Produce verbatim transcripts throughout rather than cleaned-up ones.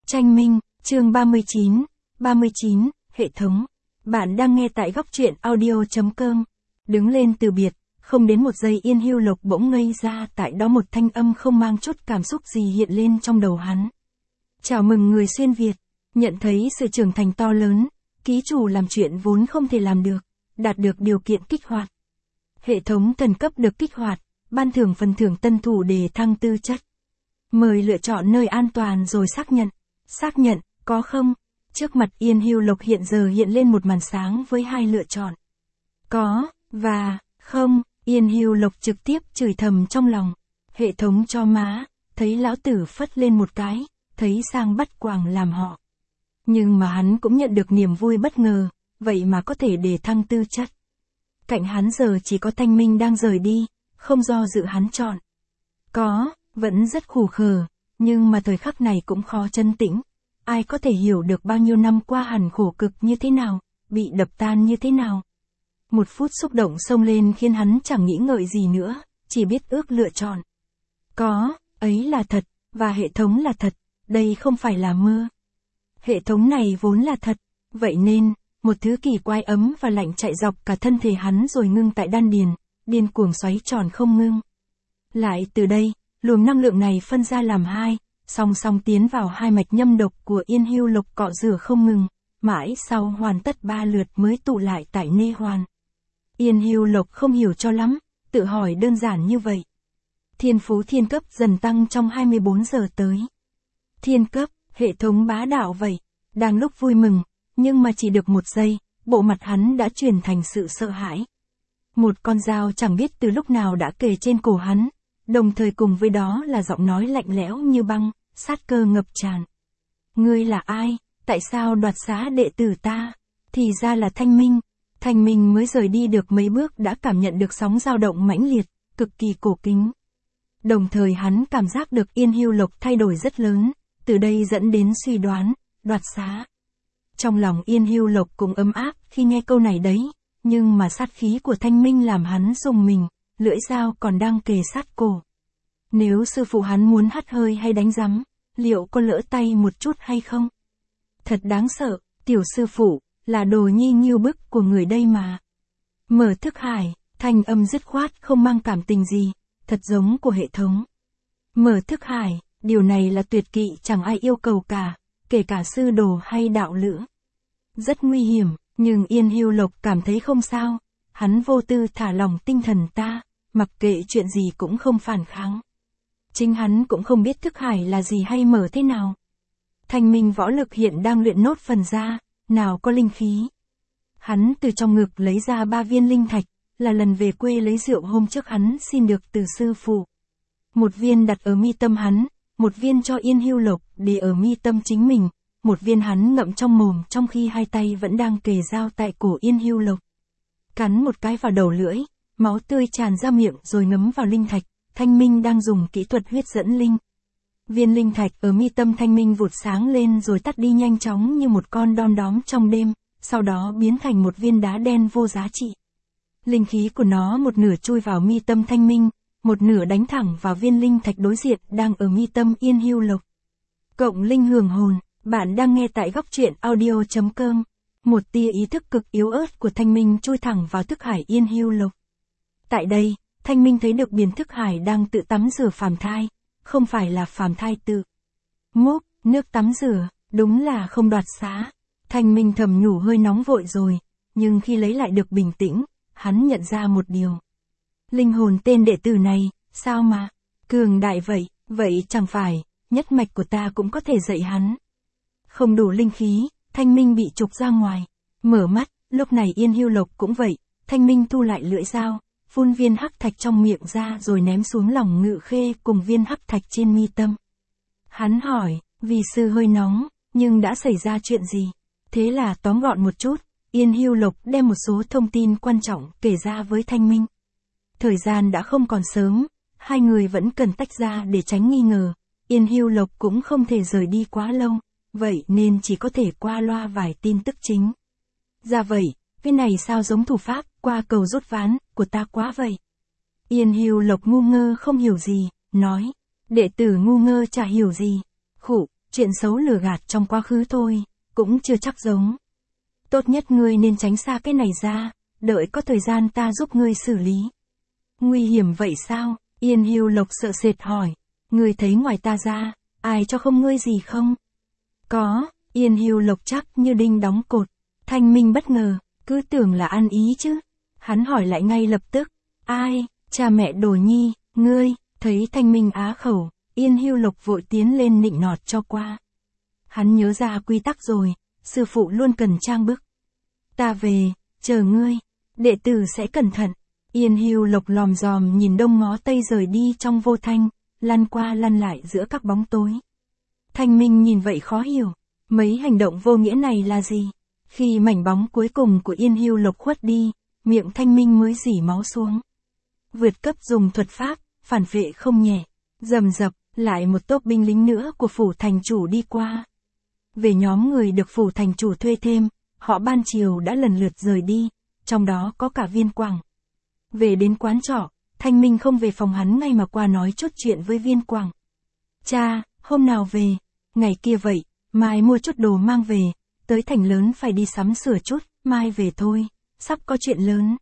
Tranh Minh, chương ba mươi chín, ba mươi chín, hệ thống. Bạn đang nghe tại góc truyện audio.com. Đứng lên từ biệt, không đến một giây Yên Hưu Lộc bỗng ngây ra, tại đó một thanh âm không mang chút cảm xúc gì hiện lên trong đầu hắn. Chào mừng người xuyên Việt, nhận thấy sự trưởng thành to lớn, ký chủ làm chuyện vốn không thể làm được, đạt được điều kiện kích hoạt. Hệ thống thần cấp được kích hoạt, ban thưởng phần thưởng tân thủ để thăng tư chất. Mời lựa chọn nơi an toàn rồi xác nhận. Xác nhận, có không? Trước mặt Yên Hưu Lộc hiện giờ hiện lên một màn sáng với hai lựa chọn. Có, và, không. Yên Hưu Lộc trực tiếp chửi thầm trong lòng. Hệ thống cho má, thấy lão tử phất lên một cái, thấy sang bắt quàng làm họ. Nhưng mà hắn cũng nhận được niềm vui bất ngờ, vậy mà có thể để thăng tư chất. Cạnh hắn giờ chỉ có Thanh Minh đang rời đi, không do dự hắn chọn. Có, vẫn rất khủ khờ, nhưng mà thời khắc này cũng khó chân tĩnh. Ai có thể hiểu được bao nhiêu năm qua hẳn khổ cực như thế nào, bị đập tan như thế nào. Một phút xúc động xông lên khiến hắn chẳng nghĩ ngợi gì nữa, chỉ biết ước lựa chọn. Có, ấy là thật, và hệ thống là thật, đây không phải là mơ. Hệ thống này vốn là thật, vậy nên, một thứ kỳ quái ấm và lạnh chạy dọc cả thân thể hắn rồi ngưng tại đan điền, điên cuồng xoáy tròn không ngưng. Lại từ đây, luồng năng lượng này phân ra làm hai, song song tiến vào hai mạch nhâm độc của Yên Hưu Lộc cọ rửa không ngừng, mãi sau hoàn tất ba lượt mới tụ lại tại nê hoàn. Yên Hưu Lộc không hiểu cho lắm, tự hỏi đơn giản như vậy. Thiên phú thiên cấp dần tăng trong hai mươi bốn giờ tới. Thiên cấp, hệ thống bá đạo vậy, đang lúc vui mừng, nhưng mà chỉ được một giây, bộ mặt hắn đã chuyển thành sự sợ hãi. Một con dao chẳng biết từ lúc nào đã kề trên cổ hắn, đồng thời cùng với đó là giọng nói lạnh lẽo như băng, sát cơ ngập tràn. Ngươi là ai, tại sao đoạt xá đệ tử ta? Thì ra là Thanh Minh. Thanh Minh mới rời đi được mấy bước đã cảm nhận được sóng dao động mãnh liệt, cực kỳ cổ kính. Đồng thời hắn cảm giác được Yên Hưu Lộc thay đổi rất lớn, từ đây dẫn đến suy đoán, đoạt xá. Trong lòng Yên Hưu Lộc cũng ấm áp khi nghe câu này đấy, nhưng mà sát khí của Thanh Minh làm hắn rùng mình, lưỡi dao còn đang kề sát cổ. Nếu sư phụ hắn muốn hắt hơi hay đánh rắm, liệu có lỡ tay một chút hay không? Thật đáng sợ, tiểu sư phụ, là đồ nhi nghiêu bức của người đây mà. Mở thức hải, thanh âm dứt khoát không mang cảm tình gì, thật giống của hệ thống. Mở thức hải, điều này là tuyệt kỵ chẳng ai yêu cầu cả, kể cả sư đồ hay đạo lữ. Rất nguy hiểm, nhưng Yên Hưu Lộc cảm thấy không sao, hắn vô tư thả lỏng tinh thần ta, mặc kệ chuyện gì cũng không phản kháng. Chính hắn cũng không biết thức hải là gì hay mở thế nào. Thanh Minh võ lực hiện đang luyện nốt phần ra, nào có linh khí. Hắn từ trong ngực lấy ra ba viên linh thạch, là lần về quê lấy rượu hôm trước hắn xin được từ sư phụ. Một viên đặt ở mi tâm hắn, một viên cho Yên Hưu Lộc để ở mi tâm chính mình, một viên hắn ngậm trong mồm trong khi hai tay vẫn đang kề dao tại cổ Yên Hưu Lộc. Cắn một cái vào đầu lưỡi, máu tươi tràn ra miệng rồi ngấm vào linh thạch. Thanh Minh đang dùng kỹ thuật huyết dẫn linh. Viên linh thạch ở mi tâm Thanh Minh vụt sáng lên rồi tắt đi nhanh chóng như một con đom đóm trong đêm, sau đó biến thành một viên đá đen vô giá trị. Linh khí của nó một nửa chui vào mi tâm Thanh Minh, một nửa đánh thẳng vào viên linh thạch đối diện đang ở mi tâm Yên Hưu Lộc. Cộng linh hưởng hồn, bạn đang nghe tại góc truyện audio.com. Một tia ý thức cực yếu ớt của Thanh Minh chui thẳng vào thức hải Yên Hưu Lộc. Tại đây, Thanh Minh thấy được biển thức hải đang tự tắm rửa phàm thai, không phải là phàm thai tự múc nước tắm rửa, đúng là không đoạt xá. Thanh Minh thầm nhủ hơi nóng vội rồi, nhưng khi lấy lại được bình tĩnh, hắn nhận ra một điều. Linh hồn tên đệ tử này, sao mà cường đại vậy, vậy chẳng phải, nhất mạch của ta cũng có thể dạy hắn. Không đủ linh khí, Thanh Minh bị trục ra ngoài, mở mắt, lúc này Yên Hưu Lộc cũng vậy, Thanh Minh thu lại lưỡi dao, phun viên hắc thạch trong miệng ra rồi ném xuống lòng ngự khê cùng viên hắc thạch trên mi tâm. Hắn hỏi, vì sư hơi nóng, nhưng đã xảy ra chuyện gì? Thế là tóm gọn một chút, Yên Hưu Lộc đem một số thông tin quan trọng kể ra với Thanh Minh. Thời gian đã không còn sớm, hai người vẫn cần tách ra để tránh nghi ngờ, Yên Hưu Lộc cũng không thể rời đi quá lâu, vậy nên chỉ có thể qua loa vài tin tức chính. Ra vậy, cái này sao giống thủ pháp qua cầu rút ván của ta quá vậy? Yên Hưu Lộc ngu ngơ không hiểu gì, nói, đệ tử ngu ngơ chả hiểu gì. Khụ, chuyện xấu lừa gạt trong quá khứ thôi, cũng chưa chắc giống. Tốt nhất ngươi nên tránh xa cái này ra, đợi có thời gian ta giúp ngươi xử lý. Nguy hiểm vậy sao? Yên Hưu Lộc sợ sệt hỏi. Ngươi thấy ngoài ta ra, ai cho không ngươi gì không? Có, Yên Hưu Lộc chắc như đinh đóng cột. Thanh Minh bất ngờ, cứ tưởng là ăn ý chứ. Hắn hỏi lại ngay lập tức. Ai, cha mẹ Đồ Nhi, ngươi, thấy Thanh Minh á khẩu, Yên Hưu Lộc vội tiến lên nịnh nọt cho qua. Hắn nhớ ra quy tắc rồi, sư phụ luôn cần trang bức. Ta về, chờ ngươi, đệ tử sẽ cẩn thận. Yên Hưu Lộc lòm dòm nhìn đông ngó tây rời đi trong vô thanh, lăn qua lăn lại giữa các bóng tối. Thanh Minh nhìn vậy khó hiểu, mấy hành động vô nghĩa này là gì? Khi mảnh bóng cuối cùng của Yên Hưu Lộc khuất đi, miệng Thanh Minh mới rỉ máu xuống. Vượt cấp dùng thuật pháp, phản vệ không nhẹ, rầm rập, lại một tốp binh lính nữa của phủ thành chủ đi qua. Về nhóm người được phủ thành chủ thuê thêm, họ ban chiều đã lần lượt rời đi, trong đó có cả Viên Quảng. Về đến quán trọ, Thanh Minh không về phòng hắn ngay mà qua nói chốt chuyện với Viên Quảng. Cha, hôm nào về? Ngày kia vậy, mai mua chút đồ mang về, tới thành lớn phải đi sắm sửa chút, mai về thôi, sắp có chuyện lớn.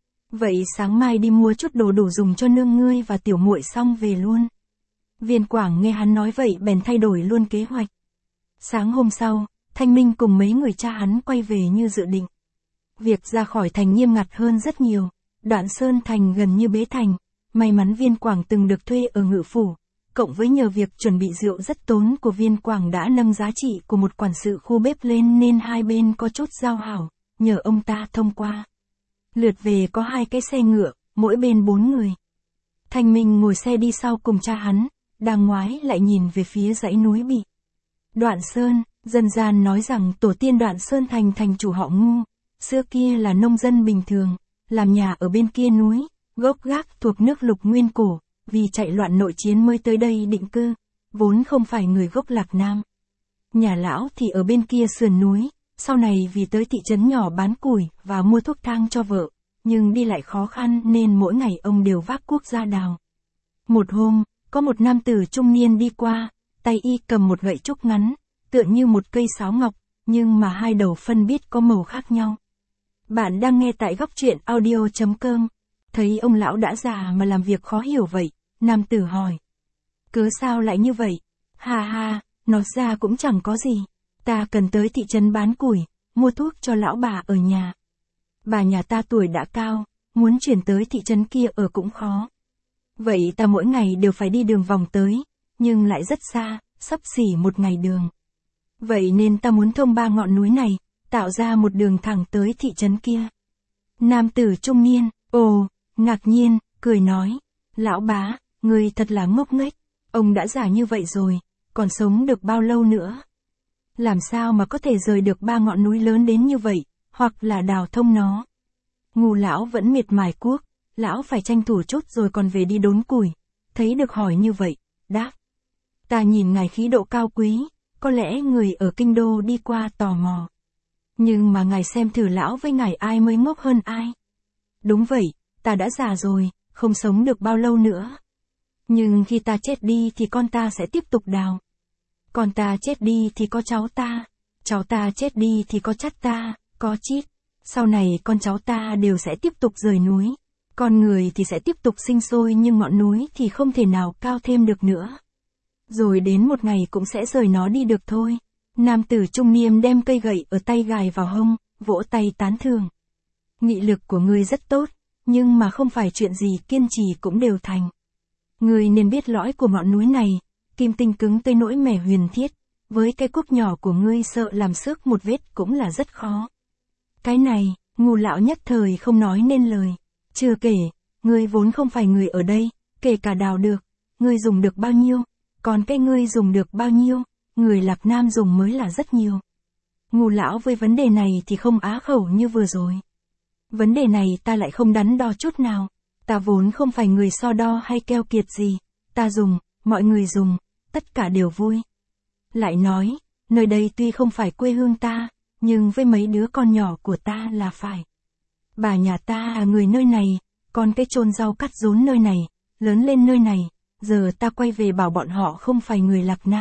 Vậy sáng mai đi mua chút đồ đủ dùng cho nương ngươi và tiểu muội xong về luôn. Viên Quảng nghe hắn nói vậy bèn thay đổi luôn kế hoạch. Sáng hôm sau, Thanh Minh cùng mấy người cha hắn quay về như dự định. Việc ra khỏi thành nghiêm ngặt hơn rất nhiều, Đoạn Sơn thành gần như bế thành, may mắn Viên Quảng từng được thuê ở ngự phủ, cộng với nhờ việc chuẩn bị rượu rất tốn của Viên Quảng đã nâng giá trị của một quản sự khu bếp lên nên hai bên có chút giao hảo, nhờ ông ta thông qua. Lượt về có hai cái xe ngựa, mỗi bên bốn người. Thanh Minh ngồi xe đi sau cùng cha hắn, đang ngoái lại nhìn về phía dãy núi Bị. Đoạn Sơn, dân gian nói rằng tổ tiên Đoạn Sơn thành thành chủ họ Ngu, xưa kia là nông dân bình thường, làm nhà ở bên kia núi, gốc gác thuộc nước Lục Nguyên cổ, vì chạy loạn nội chiến mới tới đây định cư, vốn không phải người gốc Lạc Nam. Nhà lão thì ở bên kia sườn núi, sau này vì tới thị trấn nhỏ bán củi và mua thuốc thang cho vợ, nhưng đi lại khó khăn nên mỗi ngày ông đều vác cuốc ra đào. Một hôm, có một nam tử trung niên đi qua, tay y cầm một gậy trúc ngắn, tựa như một cây sáo ngọc, nhưng mà hai đầu phân biết có màu khác nhau. Bạn đang nghe tại góc truyện audio chấm com. Thấy ông lão đã già mà làm việc khó hiểu vậy, nam tử hỏi. Cớ sao lại như vậy? Ha ha, nói ra cũng chẳng có gì. Ta cần tới thị trấn bán củi, mua thuốc cho lão bà ở nhà. Bà nhà ta tuổi đã cao, muốn chuyển tới thị trấn kia ở cũng khó. Vậy ta mỗi ngày đều phải đi đường vòng tới, nhưng lại rất xa, sắp xỉ một ngày đường. Vậy nên ta muốn thông ba ngọn núi này, tạo ra một đường thẳng tới thị trấn kia. Nam tử trung niên, ồ, ngạc nhiên, cười nói. Lão bá, người thật là ngốc nghếch, ông đã già như vậy rồi, còn sống được bao lâu nữa? Làm sao mà có thể rời được ba ngọn núi lớn đến như vậy, hoặc là đào thông nó? Ngu lão vẫn miệt mài cuốc, lão phải tranh thủ chút rồi còn về đi đốn củi. Thấy được hỏi như vậy, đáp. Ta nhìn ngài khí độ cao quý, có lẽ người ở kinh đô đi qua tò mò. Nhưng mà ngài xem thử lão với ngài ai mới ngốc hơn ai? Đúng vậy, ta đã già rồi, không sống được bao lâu nữa. Nhưng khi ta chết đi thì con ta sẽ tiếp tục đào. Con ta chết đi thì có cháu ta. Cháu ta chết đi thì có chắt ta, có chít. Sau này con cháu ta đều sẽ tiếp tục rời núi. Con người thì sẽ tiếp tục sinh sôi nhưng ngọn núi thì không thể nào cao thêm được nữa. Rồi đến một ngày cũng sẽ rời nó đi được thôi. Nam tử trung niên đem cây gậy ở tay gài vào hông, vỗ tay tán thưởng. Nghị lực của ngươi rất tốt, nhưng mà không phải chuyện gì kiên trì cũng đều thành. Ngươi nên biết lõi của ngọn núi này, kim tinh cứng tới nỗi mẻ huyền thiết, với cái cuốc nhỏ của ngươi sợ làm xước một vết cũng là rất khó. Cái này, Ngu lão nhất thời không nói nên lời. Chưa kể, ngươi vốn không phải người ở đây, kể cả đào được, ngươi dùng được bao nhiêu, còn cái ngươi dùng được bao nhiêu, người Lạc Nam dùng mới là rất nhiều. Ngu lão với vấn đề này thì không á khẩu như vừa rồi. Vấn đề này ta lại không đắn đo chút nào, ta vốn không phải người so đo hay keo kiệt gì, ta dùng, mọi người dùng, tất cả đều vui. Lại nói, nơi đây tuy không phải quê hương ta, nhưng với mấy đứa con nhỏ của ta là phải. Bà nhà ta là người nơi này, còn cái chôn rau cắt rốn nơi này, lớn lên nơi này, giờ ta quay về bảo bọn họ không phải người Lạc Nam,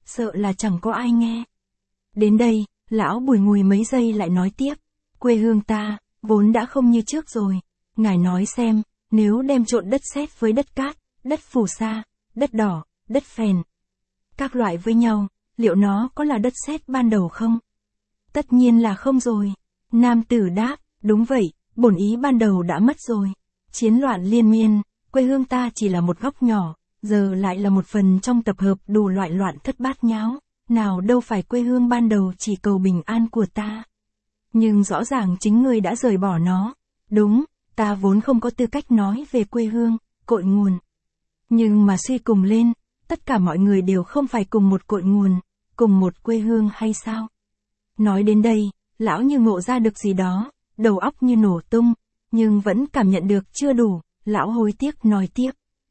sợ là chẳng có ai nghe. Đến đây, lão bùi ngùi mấy giây lại nói tiếp, quê hương ta, vốn đã không như trước rồi. Ngài nói xem, nếu đem trộn đất sét với đất cát, đất phù sa, đất đỏ, đất phèn, các loại với nhau, liệu nó có là đất sét ban đầu không? Tất nhiên là không rồi. Nam tử đáp, đúng vậy, bổn ý ban đầu đã mất rồi. Chiến loạn liên miên, quê hương ta chỉ là một góc nhỏ, giờ lại là một phần trong tập hợp đủ loại loạn thất bát nháo, nào đâu phải quê hương ban đầu chỉ cầu bình an của ta. Nhưng rõ ràng chính ngươi đã rời bỏ nó. Đúng, ta vốn không có tư cách nói về quê hương, cội nguồn. Nhưng mà suy cùng lên, tất cả mọi người đều không phải cùng một cội nguồn, cùng một quê hương hay sao? Nói đến đây, lão như ngộ ra được gì đó, đầu óc như nổ tung, nhưng vẫn cảm nhận được chưa đủ, lão hối tiếc nói tiếp.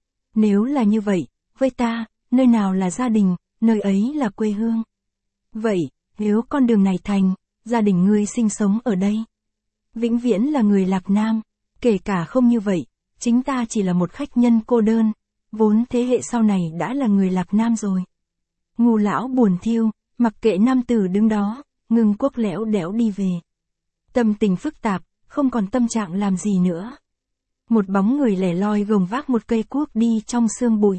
Nếu là như vậy, với ta, nơi nào là gia đình, nơi ấy là quê hương. Vậy, nếu con đường này thành, gia đình ngươi sinh sống ở đây, vĩnh viễn là người Lạc Nam, kể cả không như vậy, chính ta chỉ là một khách nhân cô đơn, vốn thế hệ sau này đã là người Lạc Nam rồi. Ngu lão buồn thiêu, mặc kệ nam tử đứng đó, ngưng quốc lẽo đẽo đi về. Tâm tình phức tạp, không còn tâm trạng làm gì nữa. Một bóng người lẻ loi gồng vác một cây cuốc đi trong sương bụi.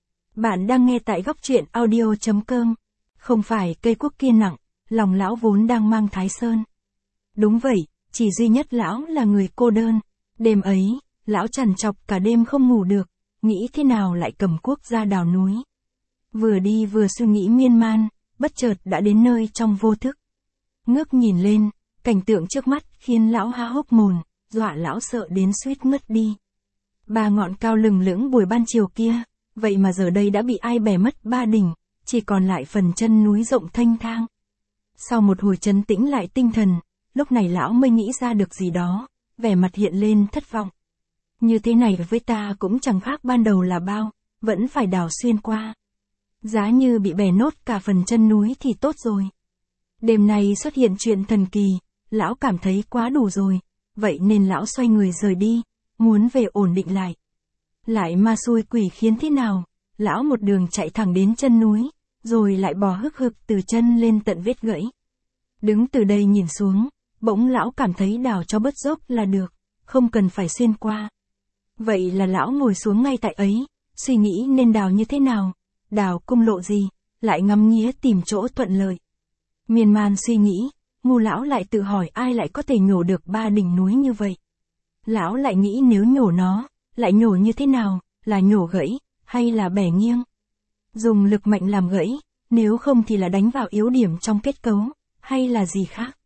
Bạn đang nghe tại góc truyện audio chấm com. Không phải cây cuốc kia nặng, lòng lão vốn đang mang thái sơn. Đúng vậy, chỉ duy nhất lão là người cô đơn. Đêm ấy, lão trằn trọc cả đêm không ngủ được, nghĩ thế nào lại cầm cuốc ra đào núi. Vừa đi vừa suy nghĩ miên man, bất chợt đã đến nơi trong vô thức. Ngước nhìn lên, cảnh tượng trước mắt khiến lão há hốc mồm, dọa lão sợ đến suýt ngất đi. Ba ngọn cao lừng lững buổi ban chiều kia, vậy mà giờ đây đã bị ai bẻ mất ba đỉnh, chỉ còn lại phần chân núi rộng thênh thang. Sau một hồi trấn tĩnh lại tinh thần, lúc này lão mới nghĩ ra được gì đó, vẻ mặt hiện lên thất vọng. Như thế này với ta cũng chẳng khác ban đầu là bao, vẫn phải đào xuyên qua. Giá như bị bẻ nốt cả phần chân núi thì tốt rồi. Đêm nay xuất hiện chuyện thần kỳ, lão cảm thấy quá đủ rồi, vậy nên lão xoay người rời đi, muốn về ổn định lại. Lại ma xui quỷ khiến thế nào, lão một đường chạy thẳng đến chân núi, rồi lại bò hức hực từ chân lên tận vết gãy. Đứng từ đây nhìn xuống, bỗng lão cảm thấy đào cho bớt dốc là được, không cần phải xuyên qua. Vậy là lão ngồi xuống ngay tại ấy, suy nghĩ nên đào như thế nào, đào cung lộ gì, lại ngắm nghía tìm chỗ thuận lợi. Miên man suy nghĩ, ngu lão lại tự hỏi ai lại có thể nhổ được ba đỉnh núi như vậy. Lão lại nghĩ nếu nhổ nó, lại nhổ như thế nào, là nhổ gãy, hay là bẻ nghiêng. Dùng lực mạnh làm gãy, nếu không thì là đánh vào yếu điểm trong kết cấu, hay là gì khác.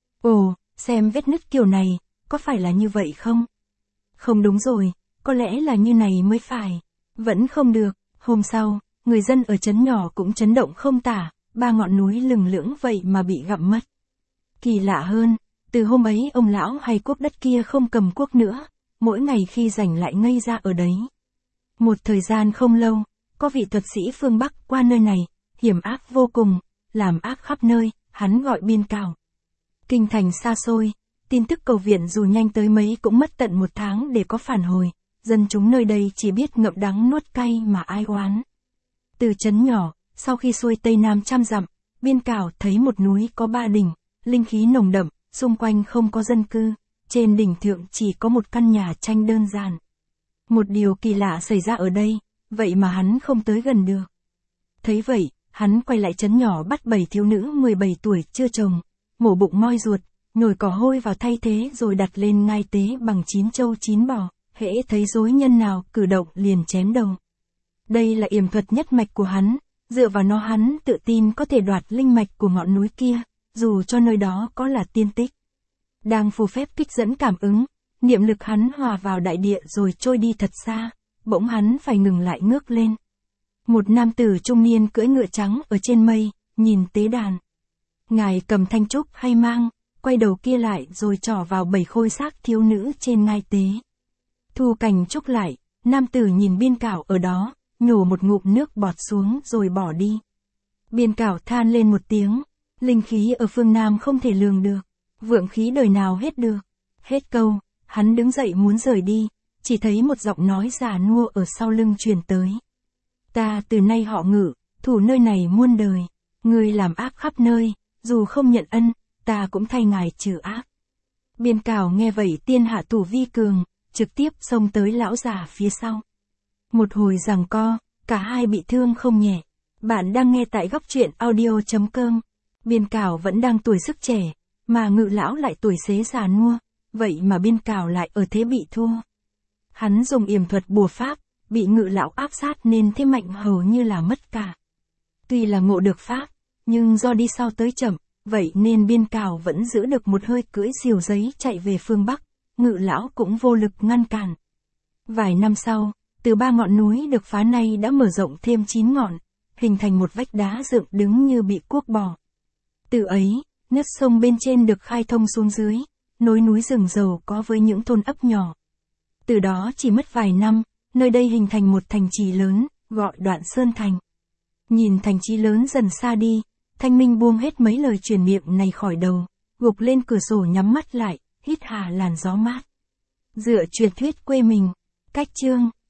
Ồ, xem vết nứt kiểu này, có phải là như vậy không? Không đúng rồi, có lẽ là như này mới phải. Vẫn không được, hôm sau, người dân ở trấn nhỏ cũng chấn động không tả, ba ngọn núi lừng lững vậy mà bị gặm mất. Kỳ lạ hơn, từ hôm ấy ông lão hay cuốc đất kia không cầm cuốc nữa, mỗi ngày khi rảnh lại ngây ra ở đấy. Một thời gian không lâu, có vị thuật sĩ phương Bắc qua nơi này, hiểm ác vô cùng, làm ác khắp nơi, hắn gọi Biên Cảo. Kinh thành xa xôi, tin tức cầu viện dù nhanh tới mấy cũng mất tận một tháng để có phản hồi, dân chúng nơi đây chỉ biết ngậm đắng nuốt cay mà ai oán. Từ trấn nhỏ, sau khi xuôi tây nam trăm dặm, Biên Cảo thấy một núi có ba đỉnh, linh khí nồng đậm, xung quanh không có dân cư, trên đỉnh thượng chỉ có một căn nhà tranh đơn giản. Một điều kỳ lạ xảy ra ở đây, vậy mà hắn không tới gần được. Thấy vậy, hắn quay lại trấn nhỏ bắt bảy thiếu nữ mười bảy tuổi chưa chồng, mổ bụng moi ruột, nhồi cỏ hôi vào thay thế rồi đặt lên ngai tế bằng chín trâu chín bò, hễ thấy rối nhân nào cử động liền chém đầu. Đây là yểm thuật nhất mạch của hắn, dựa vào nó hắn tự tin có thể đoạt linh mạch của ngọn núi kia, dù cho nơi đó có là tiên tích. Đang phù phép kích dẫn cảm ứng, niệm lực hắn hòa vào đại địa rồi trôi đi thật xa, bỗng hắn phải ngừng lại ngước lên. Một nam tử trung niên cưỡi ngựa trắng ở trên mây, nhìn tế đàn. Ngài cầm thanh trúc hay mang, quay đầu kia lại rồi trỏ vào bảy khôi xác thiếu nữ trên ngai tế. Thu cành trúc lại, nam tử nhìn Biên Cảo ở đó, nhổ một ngụm nước bọt xuống rồi bỏ đi. Biên Cảo than lên một tiếng, linh khí ở phương Nam không thể lường được, vượng khí đời nào hết được. Hết câu, hắn đứng dậy muốn rời đi, chỉ thấy một giọng nói già nua ở sau lưng truyền tới. Ta từ nay họ Ngự, thù nơi này muôn đời, ngươi làm ác khắp nơi, dù không nhận ân, ta cũng thay ngài trừ ác. Biên Cảo nghe vậy tiên hạ thủ vi cường, trực tiếp xông tới lão già phía sau. Một hồi giằng co, cả hai bị thương không nhẹ. Bạn đang nghe tại góc truyện audio.com. Biên Cảo vẫn đang tuổi sức trẻ, mà Ngự lão lại tuổi xế già nua, vậy mà Biên Cảo lại ở thế bị thua. Hắn dùng yểm thuật bùa pháp, bị Ngự lão áp sát nên thế mạnh hầu như là mất cả. Tuy là ngộ được pháp, nhưng do đi sau tới chậm, vậy nên Biên Cảo vẫn giữ được một hơi cưỡi diều giấy chạy về phương Bắc, Ngự lão cũng vô lực ngăn cản. Vài năm sau, từ ba ngọn núi được phá nay đã mở rộng thêm chín ngọn, hình thành một vách đá dựng đứng như bị cuốc bỏ. Từ ấy, nước sông bên trên được khai thông xuống dưới, nối núi rừng giàu có với những thôn ấp nhỏ. Từ đó chỉ mất vài năm, nơi đây hình thành một thành trì lớn, gọi Đoạn Sơn Thành. Nhìn thành trì lớn dần xa đi, Thanh Minh buông hết mấy lời truyền miệng này khỏi đầu, gục lên cửa sổ nhắm mắt lại, hít hà làn gió mát. Dựa truyền thuyết quê mình, cách chương.